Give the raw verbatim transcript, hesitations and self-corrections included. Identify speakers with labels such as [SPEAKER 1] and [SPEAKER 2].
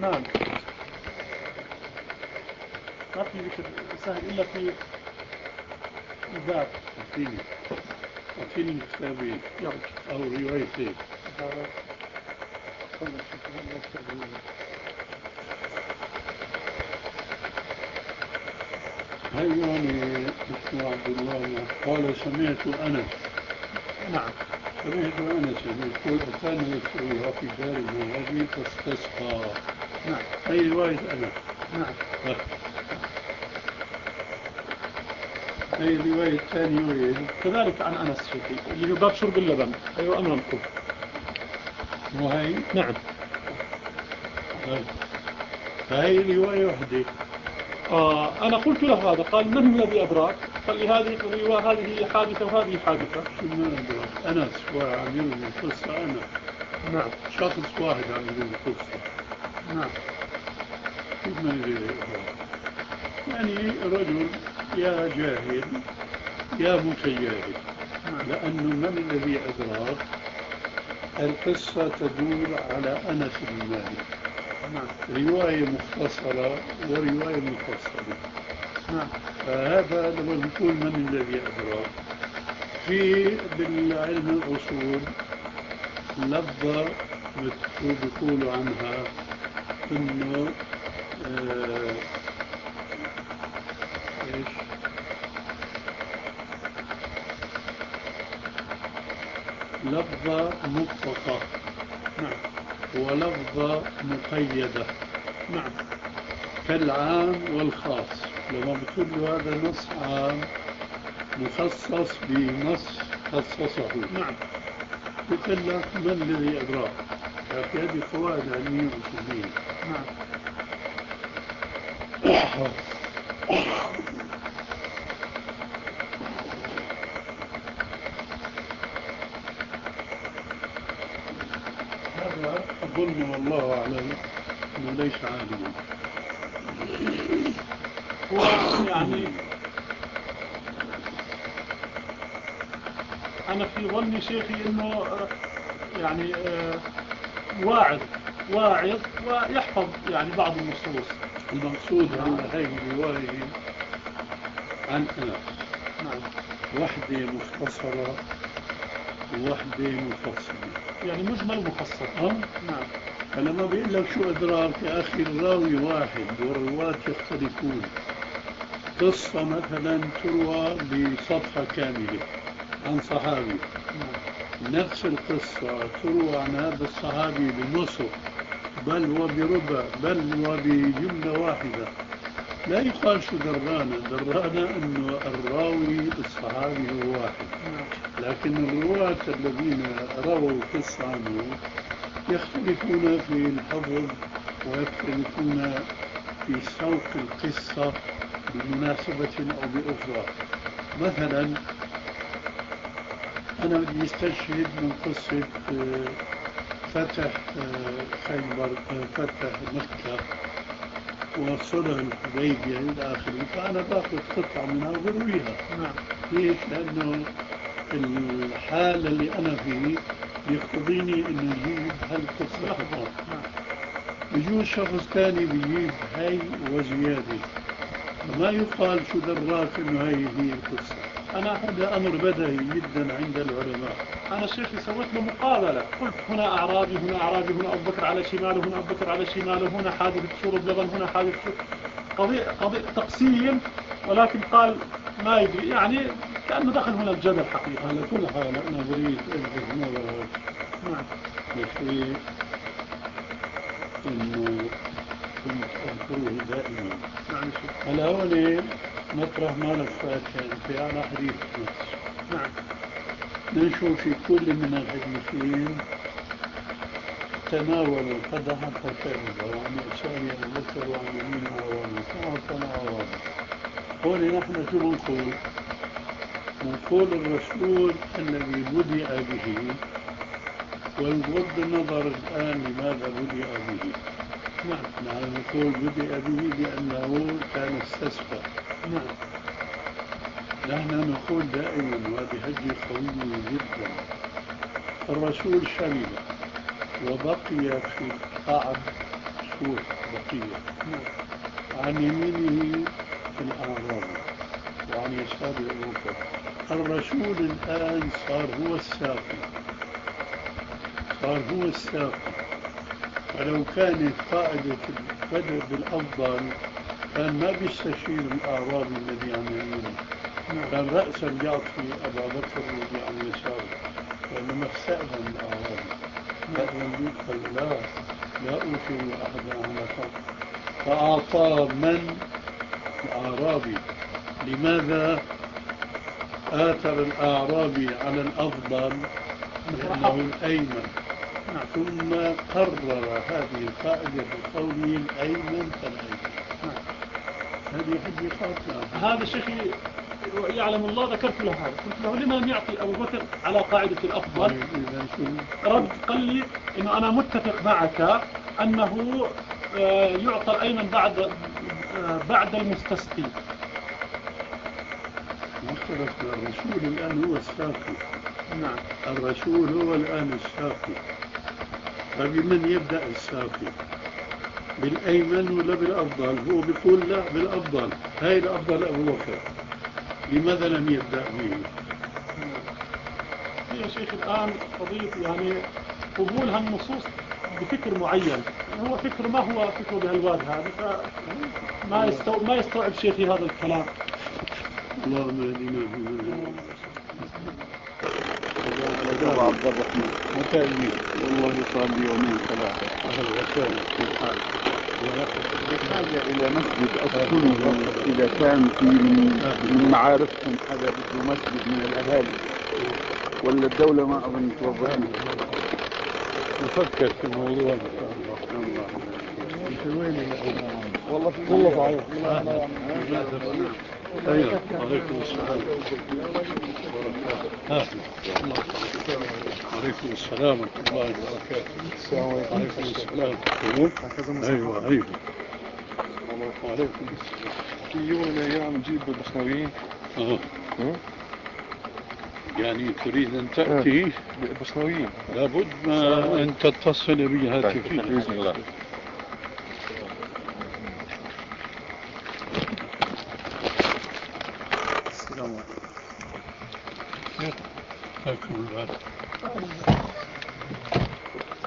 [SPEAKER 1] نعم. ما في ذكر سهل إلا في الباب.
[SPEAKER 2] أعطيني أعطيني كتابين أو روايتين. هيواني اسمه عبد الله قال سمعت أنس.
[SPEAKER 1] نعم.
[SPEAKER 2] سمعت أنس يقول أتانا يسألها في دار المغربي فاستسقى.
[SPEAKER 1] نعم.
[SPEAKER 2] هي رواية أنس.
[SPEAKER 1] نعم.
[SPEAKER 2] هي الرواية الثانية
[SPEAKER 1] كذلك عن أنس شيخي اللي هو باب شرب اللبن. أيوة أمامكم.
[SPEAKER 2] وهي
[SPEAKER 1] نعم.
[SPEAKER 2] فهي رواية وحدة.
[SPEAKER 1] آه أنا قلت له هذا قال من الذي أدراك؟ قال لي هذه الرواية هذه حادثة وهذه حادثة.
[SPEAKER 2] شو ما أدراك؟ أنس وعامل القصة أنا.
[SPEAKER 1] نعم.
[SPEAKER 2] شخص واحد عامل القصة.
[SPEAKER 1] نعم.
[SPEAKER 2] كيف ما يدري؟ يعني رجل يا جاهل يا متجاهل. لأنه من الذي أدراك؟ القصة تدور على أنس بن مالك. نعم. رواية مختصرة ورواية مفصلة. نعم. فهذا لما نقول من الذي أدراك في بالعلم الأصول لفظة بيقولوا عنها إنه آه إيش لفظة مطلقة. نعم. ولفظة مقيدة. نعم. كالعام والخاص. لما بتقول له هذا نص عام مخصص بنص خصصه. نعم. بقول لك من الذي أدراك؟ لكن هذه قواعد علمية أصولية. نعم. هذا أظن والله أعلم أنه ليس عالما.
[SPEAKER 1] هو يعني أنا في ظني شيخي إنه يعني واعظ واعظ ويحفظ يعني بعض النصوص.
[SPEAKER 2] المقصود عن هذه الرواية عن أنس.
[SPEAKER 1] نعم.
[SPEAKER 2] وحدة مختصرة ووحدة مفصلة.
[SPEAKER 1] يعني مجمل مفصل.
[SPEAKER 2] أه؟
[SPEAKER 1] نعم.
[SPEAKER 2] فلما بيقول لك شو أدراك يا أخي الراوي واحد والرواة يختلفون. قصة مثلا تروى بصفحة كاملة عن صحابي. نعم. نفس القصة تروى عن هذا الصحابي بنصف بل وبربع بل وبجملة واحدة. لا يقال شو درانا درانا أنه الراوي الصحابي هو واحد. لكن الرواة الذين رووا قصة عنه يختلفون في الحفظ ويختلفون في سوق القصة بمناسبة أو بأخرى. مثلا أنا بدي استشهد من قصة فتح خيبر فتح مكة وصلح الحديبية إلى آخره. فأنا باخذ قطعة منها وبرويها. نعم. ليش؟ لأنه الحالة اللي أنا فيه يقتضيني إنه يجيب هالقصة فقط. بيجوز شخص ثاني بيجيب هاي وزيادة. ما يقال شو دراك إنه هاي هي القصة. أنا هذا أمر بدهي جدا عند العلماء.
[SPEAKER 1] أنا شيخي سويت له مقابلة قلت هنا أعرابي هنا أعرابي هنا أبو بكر على شماله هنا أبو بكر على شماله هنا حادثة شرب لبن هنا حادثة قضية قضية تقسيم. ولكن قال ما يدري يعني كأنه دخل هنا الجدل حقيقة.
[SPEAKER 2] على كل حال أنا بريد ألفت نظرك. نعم. لشيء إنه كنت أذكره دائما.
[SPEAKER 1] نعم.
[SPEAKER 2] على هون مطرح ما نفات في على حديث نفس.
[SPEAKER 1] نعم.
[SPEAKER 2] نشوف في كل من الحديثين تناولوا قدحا فشرب وعن يساري أبو بكر وعن يمين عوانه فأعطنا عوانه. هون نحن شو بنقول؟ نقول الرسول الذي بدأ به وبغض النظر الآن لماذا بدأ به. نعم. نحن نقول بدأ به لأنه كان استسقى. نعم. نحن نقول دائما وهذه هجة قوية جدا الرسول شرب وبقي في قعب مفتوح بقية. عن يمينه الأعراب وعن يساره أوروبا. الرسول الآن صار هو الساقي، صار هو الساقي. فلو كانت قاعدة البدء بالأفضل كان ما بيستشير الأعرابي الذي عن يمينه، كان رأسا يعطي أبا بكر الذي عن يساره، وإنما استأذن الأعرابي. لكن قال لا لا أوثر أحدا على حق، فأعطى من الأعرابي. لماذا آثر الأعرابي على الأفضل؟ لأنه الأيمن. ثم قرر هذه القاعدة بقوله الأيمن فالأيمن. هذه حجة قاطعة.
[SPEAKER 1] هذا شيخي يعلم الله ذكرت له هذا، قلت له لما لم يعطي أبو بكر على قاعدة الأفضل؟ رد قال لي إنه أنا متفق معك أنه يعطى الأيمن بعد بعد المستسقي.
[SPEAKER 2] مختلف. الرسول الآن هو الساقي.
[SPEAKER 1] نعم.
[SPEAKER 2] الرسول هو الآن الساقي. فبمن يبدأ الساقي؟ بالأيمن ولا بالأفضل؟ هو بيقول لا بالأفضل، هاي الأفضل أبو بكر. لماذا لم يبدأ به؟
[SPEAKER 1] يا شيخ الآن قضية يعني قبول هالنصوص بفكر معين، يعني هو فكر ما هو فكر بهالواد هذا، فما يستوعب ما يستوعب شيء في هذا الكلام.
[SPEAKER 2] اللهم اهدنا فيمن
[SPEAKER 3] أبو عبد الرحمن
[SPEAKER 2] متى يجي؟
[SPEAKER 3] والله صار لي يومين ثلاثة.
[SPEAKER 2] أهلا وسهلا. كيف حالك؟
[SPEAKER 3] بحاجة إلى مسجد أدخله إذا كان في من معارفهم حدا بده مسجد من الأهالي، ولا الدولة ما أظن توظفني.
[SPEAKER 2] نفكر في الموضوع إن شاء الله.
[SPEAKER 3] أنت وين يا والله في والله صحيح.
[SPEAKER 2] أيوة. عليكم السلام. عليكم السلام ورحمة الله وبركاته.
[SPEAKER 3] السلام عليكم.
[SPEAKER 2] عليكم السلام. أيوة أيوة. وعليكم السلام.
[SPEAKER 3] في يوم من الأيام نجيب البصنويين.
[SPEAKER 2] أه. يعني تريد أن تأتي
[SPEAKER 3] البصنويين؟
[SPEAKER 2] لابد ما أن تتصل بي هاتفيا.
[SPEAKER 3] بإذن الله.
[SPEAKER 2] السلام عليكم.